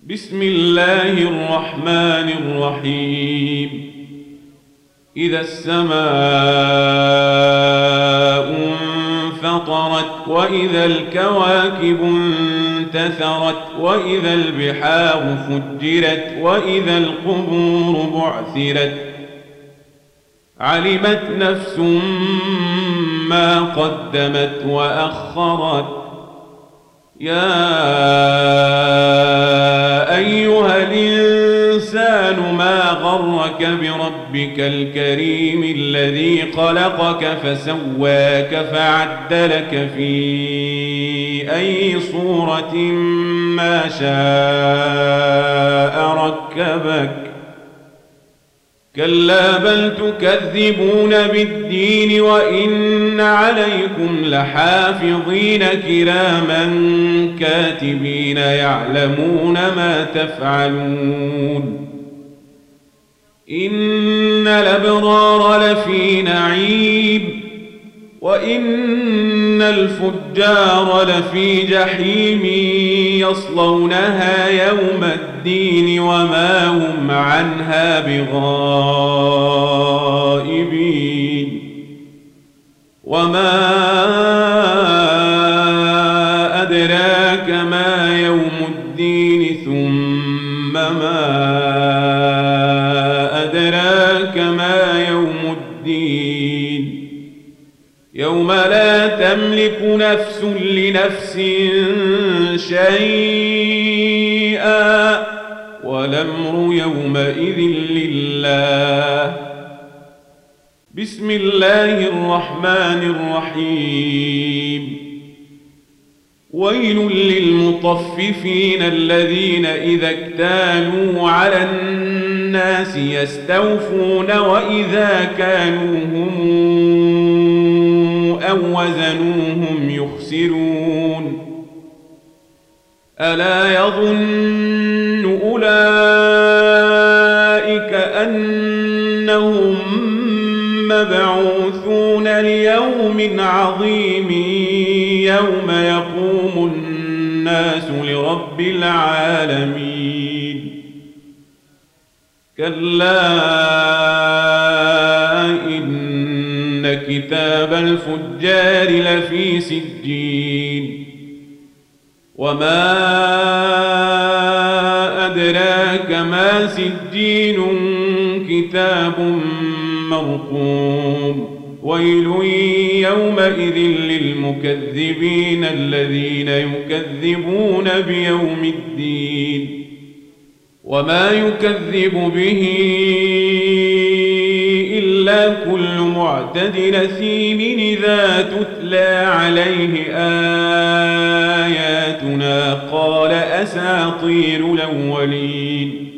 بسم الله الرحمن الرحيم. إذا السماء انفطرت وإذا الكواكب انتثرت وإذا البحار فجرت وإذا القبور بعثرت علمت نفس ما قدمت وأخرت. يا أيها الإنسان ما غرك بربك الكريم الذي خلقك فسواك فعدلك في أي صورة ما شاء ركبك. كلا بل تكذبون بالدين وإن عليكم لحافظين كراما كاتبين يعلمون ما تفعلون. إن الأبرار لفي نعيم وإن الفجار لفي جحيم يصلونها يوم الدين وما هم عنها بغائبين. وما أدراك ما يوم الدين ثم ما أدراك ما يوم الدين. يوم لا تملك نفس لنفس شيئا والأمر يومئذ لله. بسم الله الرحمن الرحيم. ويل للمطففين الذين إذا اكتالوا على الناس يستوفون وإذا كانوهم أو وزنوهم يخسرون. ألا يظن أولئك أنهم مبعوثون ليوم عظيم يوم يقوم الناس لرب العالمين. كلا إن كتاب الفجار لفي سجين. وما أدراك ما سجين كتاب مرقوم. ويل يومئذ للمكذبين الذين يكذبون بيوم الدين. وما يكذب به إلا كل معتد أثيم إذا تتلى عليه آياتنا قال أساطير الأولين.